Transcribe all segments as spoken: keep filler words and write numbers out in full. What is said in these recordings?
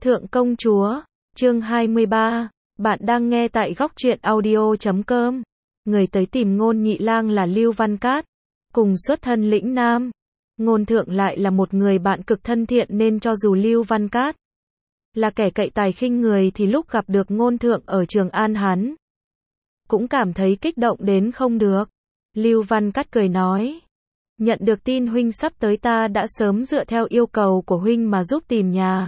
Thượng công chúa, chương hai mươi ba, bạn đang nghe tại góc truyện audio chấm com. Người tới tìm Ngôn Nhị Lang là Lưu Văn Cát, cùng xuất thân lĩnh Nam. Ngôn Thượng lại là một người bạn cực thân thiện nên cho dù Lưu Văn Cát là kẻ cậy tài khinh người thì lúc gặp được Ngôn Thượng ở Trường An hắn cũng cảm thấy kích động đến không được. Lưu Văn Cát cười nói, nhận được tin huynh sắp tới ta đã sớm dựa theo yêu cầu của huynh mà giúp tìm nhà.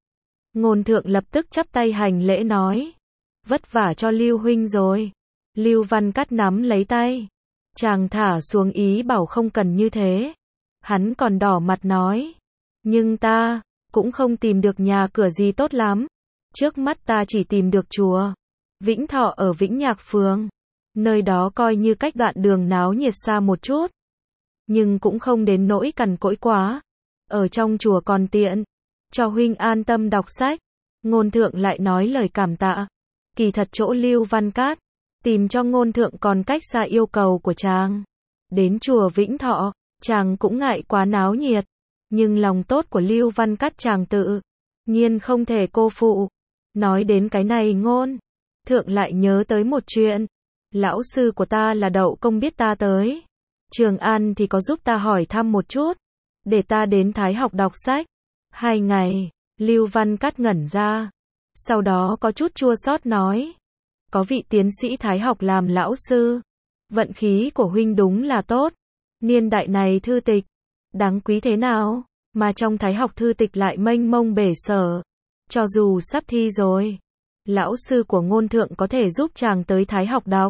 Ngôn Thượng lập tức chắp tay hành lễ nói, vất vả cho Lưu huynh rồi. Lưu Văn Cát nắm lấy tay, chàng thả xuống ý bảo không cần như thế. Hắn còn đỏ mặt nói, nhưng ta cũng không tìm được nhà cửa gì tốt lắm. Trước mắt ta chỉ tìm được chùa Vĩnh Thọ ở Vĩnh Nhạc Phường. Nơi đó coi như cách đoạn đường náo nhiệt xa một chút, nhưng cũng không đến nỗi cằn cỗi quá. Ở trong chùa còn tiện cho huynh an tâm đọc sách. Ngôn Thượng lại nói lời cảm tạ. Kỳ thật chỗ Lưu Văn Cát tìm cho Ngôn Thượng còn cách xa yêu cầu của chàng. Đến chùa Vĩnh Thọ, chàng cũng ngại quá náo nhiệt, nhưng lòng tốt của Lưu Văn Cát chàng tự nhiên không thể cô phụ. Nói đến cái này Ngôn Thượng lại nhớ tới một chuyện. Lão sư của ta là Đậu Công biết ta tới Trường An thì có giúp ta hỏi thăm một chút, để ta đến Thái học đọc sách. Hai ngày, Lưu Văn Cát ngẩn ra, sau đó có chút chua xót nói, có vị tiến sĩ Thái học làm lão sư, vận khí của huynh đúng là tốt. Niên đại này thư tịch đáng quý thế nào, mà trong Thái học thư tịch lại mênh mông bể sở. Cho dù sắp thi rồi, lão sư của Ngôn Thượng có thể giúp chàng tới Thái học đọc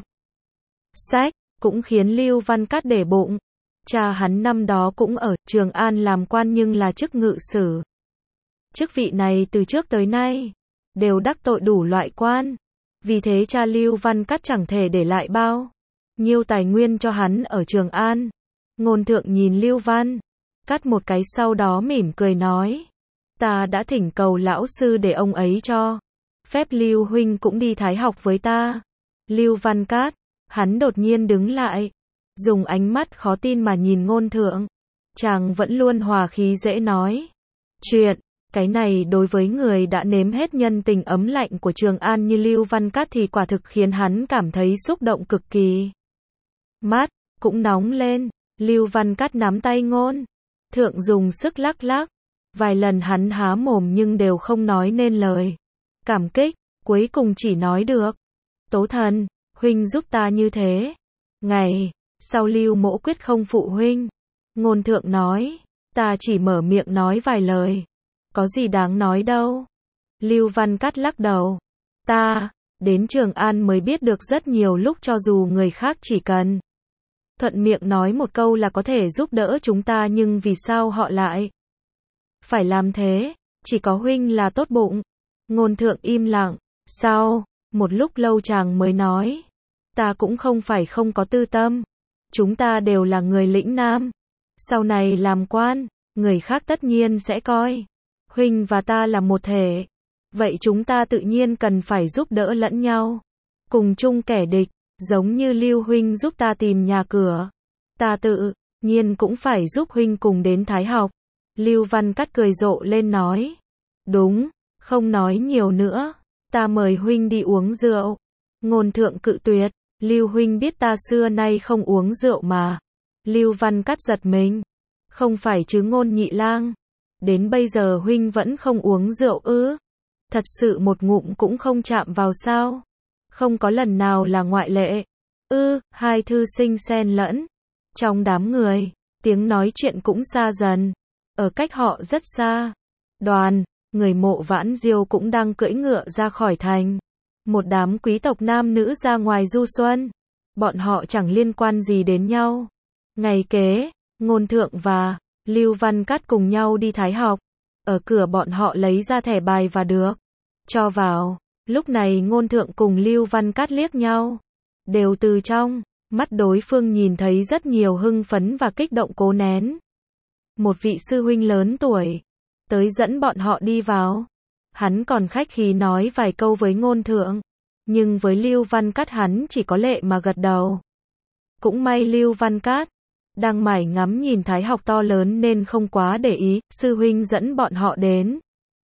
sách, cũng khiến Lưu Văn Cát để bụng. Cha hắn năm đó cũng ở Trường An làm quan nhưng là chức ngự sử. Chức vị này từ trước tới nay đều đắc tội đủ loại quan, vì thế cha Lưu Văn Cát chẳng thể để lại bao nhiêu tài nguyên cho hắn ở Trường An. Ngôn Thượng nhìn Lưu Văn Cát một cái sau đó mỉm cười nói, ta đã thỉnh cầu lão sư để ông ấy cho phép Lưu huynh cũng đi Thái học với ta. Lưu Văn Cát, hắn đột nhiên đứng lại, dùng ánh mắt khó tin mà nhìn Ngôn Thượng. Chàng vẫn luôn hòa khí dễ nói chuyện, cái này đối với người đã nếm hết nhân tình ấm lạnh của Trường An như Lưu Văn Cát thì quả thực khiến hắn cảm thấy xúc động cực kỳ. Mắt cũng nóng lên. Lưu Văn Cát nắm tay Ngôn Thượng dùng sức lắc lắc, vài lần hắn há mồm nhưng đều không nói nên lời cảm kích, cuối cùng chỉ nói được, Tố Thần, huynh giúp ta như thế, ngày sau Lưu mỗ quyết không phụ huynh. Ngôn Thượng nói, ta chỉ mở miệng nói vài lời, có gì đáng nói đâu. Lưu Văn Cát lắc đầu, ta đến Trường An mới biết được rất nhiều lúc cho dù người khác chỉ cần thuận miệng nói một câu là có thể giúp đỡ chúng ta nhưng vì sao họ lại phải làm thế, chỉ có huynh là tốt bụng. Ngôn Thượng im lặng, sau một lúc lâu chàng mới nói, ta cũng không phải không có tư tâm, chúng ta đều là người lĩnh Nam, sau này làm quan, người khác tất nhiên sẽ coi huynh và ta là một thể, vậy chúng ta tự nhiên cần phải giúp đỡ lẫn nhau, cùng chung kẻ địch. Giống như Lưu huynh giúp ta tìm nhà cửa, ta tự nhiên cũng phải giúp huynh cùng đến Thái học. Lưu Văn Cát cười rộ lên nói, đúng, không nói nhiều nữa, ta mời huynh đi uống rượu. Ngôn Thượng cự tuyệt, Lưu huynh biết ta xưa nay không uống rượu mà. Lưu Văn Cát giật mình, không phải chứ Ngôn Nhị Lang, đến bây giờ huynh vẫn không uống rượu ư? Thật sự một ngụm cũng không chạm vào sao? Không có lần nào là ngoại lệ ư? Hai thư sinh xen lẫn trong đám người, tiếng nói chuyện cũng xa dần. Ở cách họ rất xa, Đoàn người Mộ Vãn Diêu cũng đang cưỡi ngựa ra khỏi thành. Một đám quý tộc nam nữ ra ngoài du xuân, bọn họ chẳng liên quan gì đến nhau. Ngày kế, Ngôn Thượng và Lưu Văn Cát cùng nhau đi Thái học. Ở cửa bọn họ lấy ra thẻ bài và được cho vào. Lúc này Ngôn Thượng cùng Lưu Văn Cát liếc nhau, đều từ trong mắt đối phương nhìn thấy rất nhiều hưng phấn và kích động cố nén. Một vị sư huynh lớn tuổi tới dẫn bọn họ đi vào. Hắn còn khách khí nói vài câu với Ngôn Thượng, nhưng với Lưu Văn Cát hắn chỉ có lệ mà gật đầu. Cũng may Lưu Văn Cát đang mải ngắm nhìn Thái học to lớn nên không quá để ý. Sư huynh dẫn bọn họ đến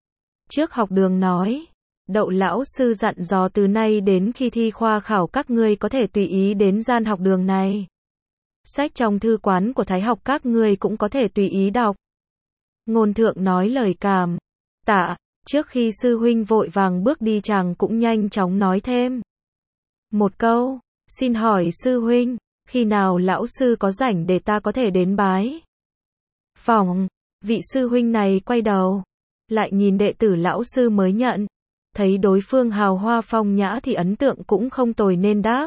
trước học đường nói. Đậu lão sư dặn dò từ nay đến khi thi khoa khảo các ngươi có thể tùy ý đến gian học đường này. Sách trong thư quán của Thái học các ngươi cũng có thể tùy ý đọc. Ngôn thượng nói lời cảm tạ, trước khi sư huynh vội vàng bước đi chàng cũng nhanh chóng nói thêm. Một câu, xin hỏi sư huynh, khi nào lão sư có rảnh để ta có thể đến bái phỏng? Vị sư huynh này quay đầu, lại nhìn đệ tử lão sư mới nhận, thấy đối phương hào hoa phong nhã thì ấn tượng cũng không tồi nên đáp.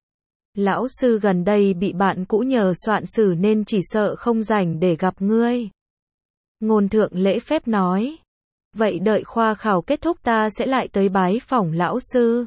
Lão sư gần đây bị bạn cũ nhờ soạn sử nên chỉ sợ không rảnh để gặp ngươi. Ngôn thượng lễ phép nói. Vậy đợi khoa khảo kết thúc ta sẽ lại tới bái phỏng lão sư.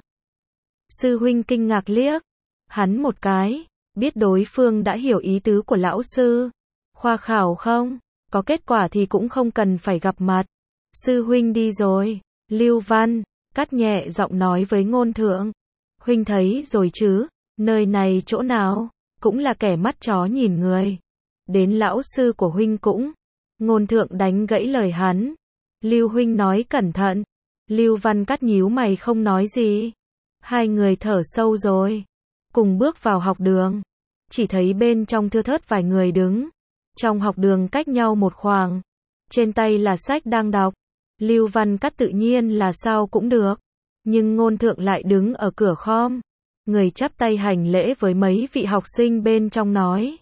Sư huynh kinh ngạc liếc hắn một cái, biết đối phương đã hiểu ý tứ của lão sư. Khoa khảo không có kết quả thì cũng không cần phải gặp mặt. Sư huynh đi rồi. Lưu Văn cắt nhẹ giọng nói với ngôn thượng. Huynh thấy rồi chứ, nơi này chỗ nào cũng là kẻ mắt chó nhìn người. Đến lão sư của huynh cũng. Ngôn thượng đánh gãy lời hắn. Lưu huynh nói cẩn thận. Lưu Văn cắt nhíu mày không nói gì. Hai người thở sâu rồi, cùng bước vào học đường. Chỉ thấy bên trong thưa thớt vài người đứng. Trong học đường cách nhau một khoảng. Trên tay là sách đang đọc. Lưu Văn cắt tự nhiên là sao cũng được. Nhưng ngôn thượng lại đứng ở cửa khom. Người chắp tay hành lễ với mấy vị học sinh bên trong nói.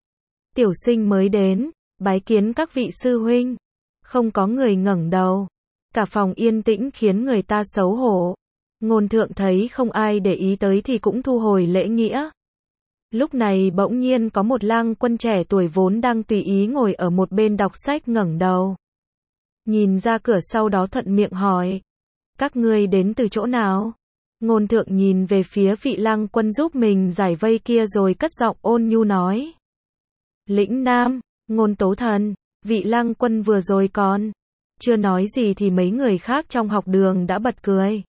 Tiểu sinh mới đến, bái kiến các vị sư huynh. Không có người ngẩng đầu. Cả phòng yên tĩnh khiến người ta xấu hổ. Ngôn thượng thấy không ai để ý tới thì cũng thu hồi lễ nghĩa. Lúc này bỗng nhiên có một lang quân trẻ tuổi vốn đang tùy ý ngồi ở một bên đọc sách ngẩng đầu. Nhìn ra cửa sau đó thuận miệng hỏi. Các ngươi đến từ chỗ nào? Ngôn thượng nhìn về phía vị lang quân giúp mình giải vây kia rồi cất giọng ôn nhu nói. Lĩnh Nam, Ngôn Tố Thần, vị lang quân vừa rồi còn chưa nói gì thì mấy người khác trong học đường đã bật cười.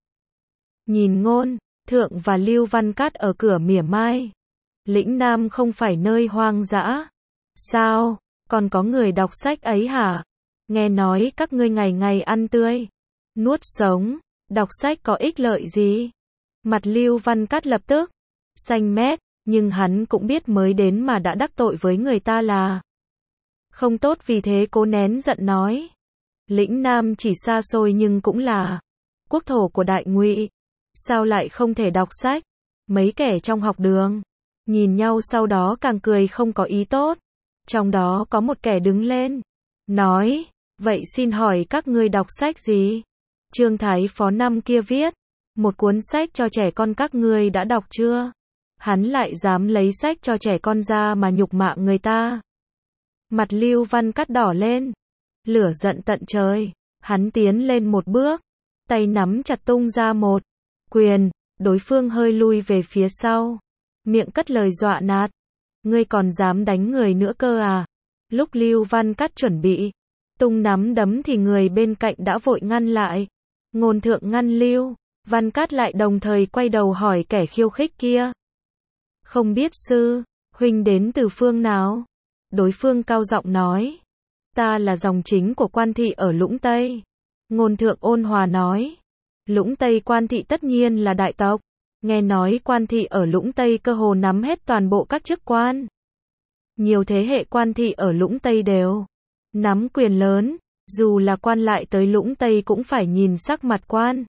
Nhìn ngôn thượng và Lưu Văn Cát ở cửa mỉa mai. Lĩnh Nam không phải nơi hoang dã. Sao, còn có người đọc sách ấy hả? Nghe nói các ngươi ngày ngày ăn tươi, nuốt sống, đọc sách có ích lợi gì? Mặt Lưu Văn Cát lập tức xanh mét, nhưng hắn cũng biết mới đến mà đã đắc tội với người ta là không tốt, vì thế cố nén giận nói. Lĩnh Nam chỉ xa xôi nhưng cũng là quốc thổ của Đại Ngụy, sao lại không thể đọc sách? Mấy kẻ trong học đường nhìn nhau sau đó càng cười không có ý tốt. Trong đó có một kẻ đứng lên, nói, vậy xin hỏi các ngươi đọc sách gì? Trương Thái Phó năm kia viết một cuốn sách cho trẻ con, các ngươi đã đọc chưa? Hắn lại dám lấy sách cho trẻ con ra mà nhục mạ người ta. Mặt Lưu Văn Cát đỏ lên, lửa giận tận trời, hắn tiến lên một bước, tay nắm chặt tung ra một quyền, đối phương hơi lui về phía sau, miệng cất lời dọa nạt. Ngươi còn dám đánh người nữa cơ à? Lúc Lưu Văn Cát chuẩn bị tung nắm đấm thì người bên cạnh đã vội ngăn lại. Ngôn thượng ngăn Lưu Văn Cát lại, đồng thời quay đầu hỏi kẻ khiêu khích kia. Không biết sư huynh đến từ phương nào? Đối phương cao giọng nói. Ta là dòng chính của Quan thị ở Lũng Tây. Ngôn thượng ôn hòa nói. Lũng Tây Quan thị tất nhiên là đại tộc. Nghe nói Quan thị ở Lũng Tây cơ hồ nắm hết toàn bộ các chức quan. Nhiều thế hệ Quan thị ở Lũng Tây đều nắm quyền lớn, dù là quan lại tới Lũng Tây cũng phải nhìn sắc mặt Quan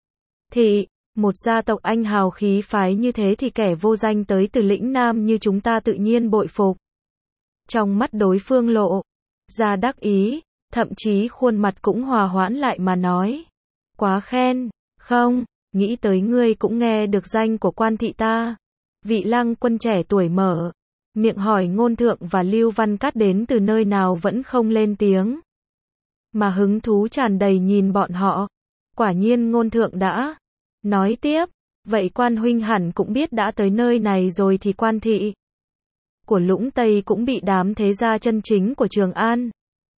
thị. Một gia tộc anh hào khí phái như thế thì kẻ vô danh tới từ lĩnh Nam như chúng ta tự nhiên bội phục. Trong mắt đối phương lộ ra đắc ý, thậm chí khuôn mặt cũng hòa hoãn lại mà nói. Quá khen, không, nghĩ tới ngươi cũng nghe được danh của Quan thị ta. Vị lang quân trẻ tuổi mở miệng hỏi Ngôn thượng và Lưu Văn Cát đến từ nơi nào vẫn không lên tiếng, mà hứng thú tràn đầy nhìn bọn họ. Quả nhiên Ngôn thượng đã nói tiếp, vậy Quan huynh hẳn cũng biết đã tới nơi này rồi thì Quan thị của Lũng Tây cũng bị đám thế gia chân chính của Trường An,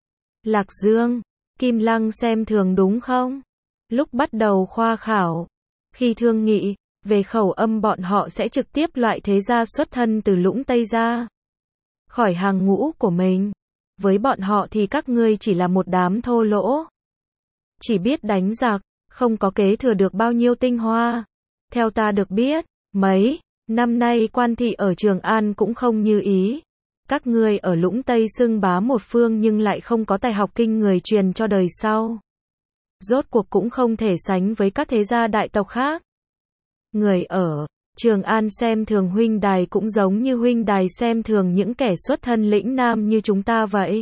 Lạc Dương, Kim Lăng xem thường đúng không? Lúc bắt đầu khoa khảo, khi thương nghị về khẩu âm, bọn họ sẽ trực tiếp loại thế gia xuất thân từ Lũng Tây ra khỏi hàng ngũ của mình. Với bọn họ thì các ngươi chỉ là một đám thô lỗ. chỉ biết đánh giặc, không có kế thừa được bao nhiêu tinh hoa. Theo ta được biết, mấy năm nay quan thị ở Trường An cũng không như ý. Các ngươi ở Lũng Tây xưng bá một phương nhưng lại không có tài học kinh người truyền cho đời sau. Rốt cuộc cũng không thể sánh với các thế gia đại tộc khác. Người ở Trường An xem thường huynh đài cũng giống như huynh đài xem thường những kẻ xuất thân lĩnh nam như chúng ta vậy.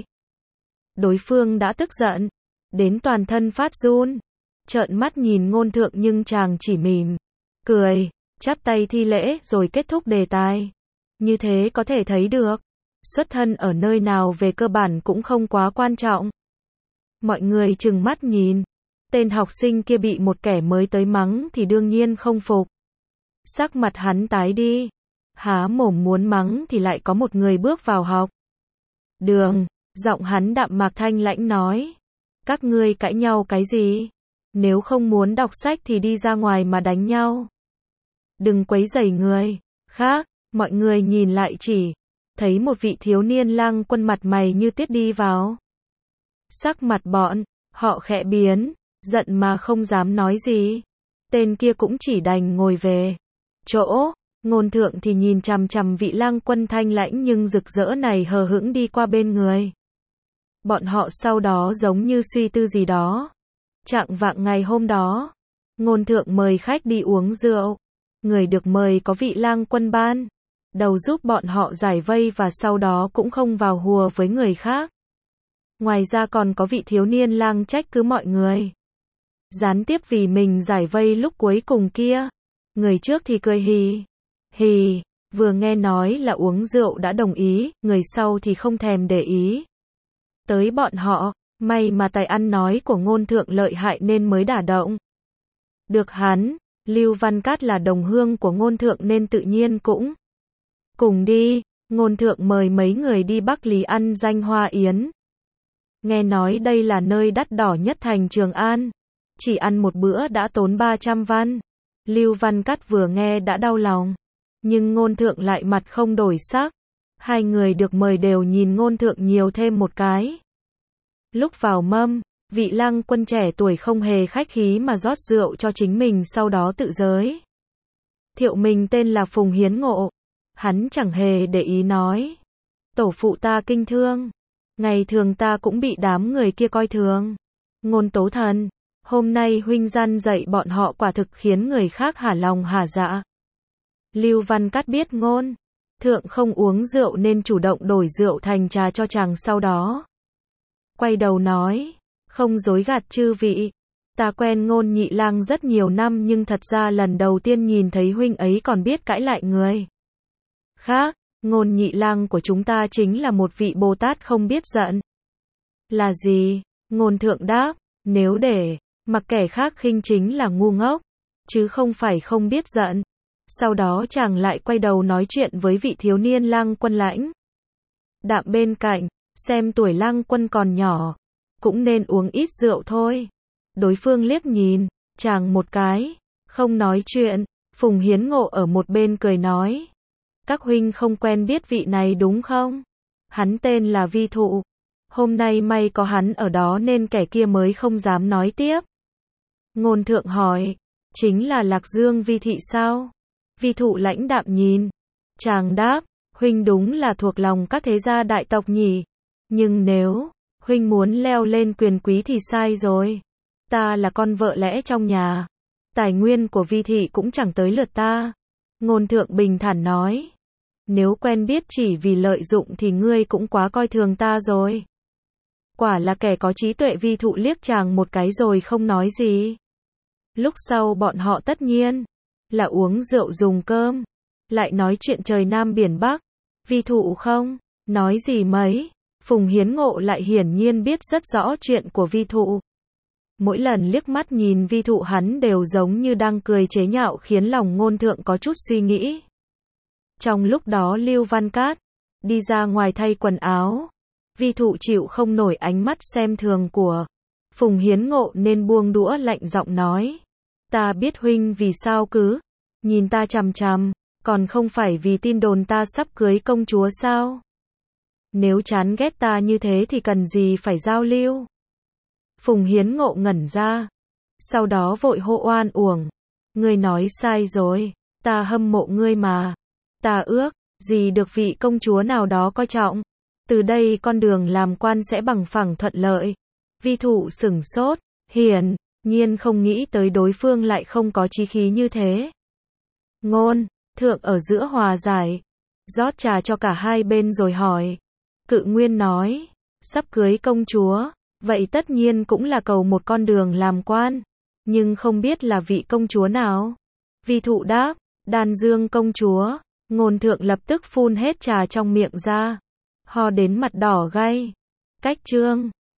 Đối phương đã tức giận, đến toàn thân phát run, trợn mắt nhìn Ngôn Thượng nhưng chàng chỉ mỉm, cười, chắp tay thi lễ rồi kết thúc đề tài. Như thế có thể thấy được, xuất thân ở nơi nào về cơ bản cũng không quá quan trọng. Mọi người trừng mắt nhìn, tên học sinh kia bị một kẻ mới tới mắng thì đương nhiên không phục. Sắc mặt hắn tái đi, há mồm muốn mắng thì lại có một người bước vào học đường, giọng hắn đạm mạc thanh lãnh nói, các ngươi cãi nhau cái gì? Nếu không muốn đọc sách thì đi ra ngoài mà đánh nhau. Đừng quấy rầy người khác. Mọi người nhìn lại chỉ thấy một vị thiếu niên Lang Quân mặt mày như tuyết đi vào. Sắc mặt bọn họ khẽ biến, giận mà không dám nói gì. Tên kia cũng chỉ đành ngồi về chỗ. Ngôn Thượng thì nhìn chằm chằm vị Lang Quân thanh lãnh nhưng rực rỡ này hờ hững đi qua bên người. Bọn họ sau đó giống như suy tư gì đó. Trạng vạng ngày hôm đó, Ngôn Thượng mời khách đi uống rượu. Người được mời có vị Lang Quân ban đầu giúp bọn họ giải vây và sau đó cũng không vào hùa với người khác. Ngoài ra còn có vị thiếu niên lang trách cứ mọi người. Gián tiếp vì mình giải vây lúc cuối cùng kia. Người trước thì cười hì hì, vừa nghe nói là uống rượu đã đồng ý, người sau thì không thèm để ý tới bọn họ. May mà tài ăn nói của Ngôn Thượng lợi hại nên mới đả động được hắn. Lưu Văn Cát là đồng hương của Ngôn Thượng nên tự nhiên cũng cùng đi. Ngôn Thượng mời mấy người đi Bắc Lý ăn danh hoa yến. Nghe nói đây là nơi đắt đỏ nhất thành Trường An. Chỉ ăn một bữa đã tốn ba trăm văn. Lưu Văn Cát vừa nghe đã đau lòng. Nhưng Ngôn Thượng lại mặt không đổi sắc. Hai người được mời đều nhìn Ngôn Thượng nhiều thêm một cái. Lúc vào mâm, vị Lang Quân trẻ tuổi không hề khách khí mà rót rượu cho chính mình, sau đó tự giới thiệu mình tên là Phùng Hiến Ngộ. Hắn chẳng hề để ý nói, tổ phụ ta kinh thương, ngày thường ta cũng bị đám người kia coi thường. Ngôn Tố Thần, hôm nay huynh gian dạy bọn họ quả thực khiến người khác hả lòng hả dạ. Lưu Văn Cát biết Ngôn Thượng không uống rượu nên chủ động đổi rượu thành trà cho chàng, sau đó quay đầu nói, không dối gạt chư vị, ta quen Ngôn nhị lang rất nhiều năm nhưng thật ra lần đầu tiên nhìn thấy huynh ấy còn biết cãi lại người khác. Ngôn nhị lang của chúng ta chính là một vị Bồ Tát không biết giận. Là gì? Ngôn Thượng đáp, nếu để mặc kẻ khác khinh chính là ngu ngốc, chứ không phải không biết giận. Sau đó chàng lại quay đầu nói chuyện với vị thiếu niên Lang Quân lãnh đạm bên cạnh, xem tuổi Lang Quân còn nhỏ, cũng nên uống ít rượu thôi. Đối phương liếc nhìn chàng một cái, không nói chuyện. Phùng Hiến Ngộ ở một bên cười nói, các huynh không quen biết vị này đúng không? Hắn tên là Vi Thụ. Hôm nay may có hắn ở đó nên kẻ kia mới không dám nói tiếp. Ngôn Thượng hỏi, chính là Lạc Dương Vi Thị sao? Vi Thụ lãnh đạm nhìn chàng đáp, huynh đúng là thuộc lòng các thế gia đại tộc nhỉ. Nhưng nếu huynh muốn leo lên quyền quý thì sai rồi. Ta là con vợ lẽ trong nhà, tài nguyên của Vi Thị cũng chẳng tới lượt ta. Ngôn Thượng bình thản nói, nếu quen biết chỉ vì lợi dụng thì ngươi cũng quá coi thường ta rồi. Quả là kẻ có trí tuệ. Vi Thụ liếc chàng một cái rồi không nói gì. Lúc sau bọn họ tất nhiên là uống rượu dùng cơm, lại nói chuyện trời Nam biển Bắc. Vi Thụ không nói gì mấy. Phùng Hiến Ngộ lại hiển nhiên biết rất rõ chuyện của Vi Thụ. Mỗi lần liếc mắt nhìn Vi Thụ hắn đều giống như đang cười chế nhạo, khiến lòng Ngôn Thượng có chút suy nghĩ. Trong lúc đó Lưu Văn Cát đi ra ngoài thay quần áo. Vi Thụ chịu không nổi ánh mắt xem thường của Phùng Hiến Ngộ nên buông đũa lạnh giọng nói, ta biết huynh vì sao cứ nhìn ta chằm chằm, còn không phải vì tin đồn ta sắp cưới công chúa sao? Nếu chán ghét ta như thế thì cần gì phải giao lưu? Phùng Hiến Ngộ ngẩn ra. Sau đó vội hô oan uổng. Ngươi nói sai rồi, ta hâm mộ ngươi mà. Ta ước gì được vị công chúa nào đó coi trọng. Từ đây con đường làm quan sẽ bằng phẳng thuận lợi. Vi Thụ sửng sốt, hiển nhiên không nghĩ tới đối phương lại không có chí khí như thế. Ngôn thượng ở giữa hòa giải, rót trà cho cả hai bên rồi hỏi. Cự Nguyên nói, sắp cưới công chúa, vậy tất nhiên cũng là cầu một con đường làm quan, nhưng không biết là vị công chúa nào. Vi Thụ đáp, Đan Dương công chúa. Ngôn thượng lập tức phun hết trà trong miệng ra, ho đến mặt đỏ gay. Cách chương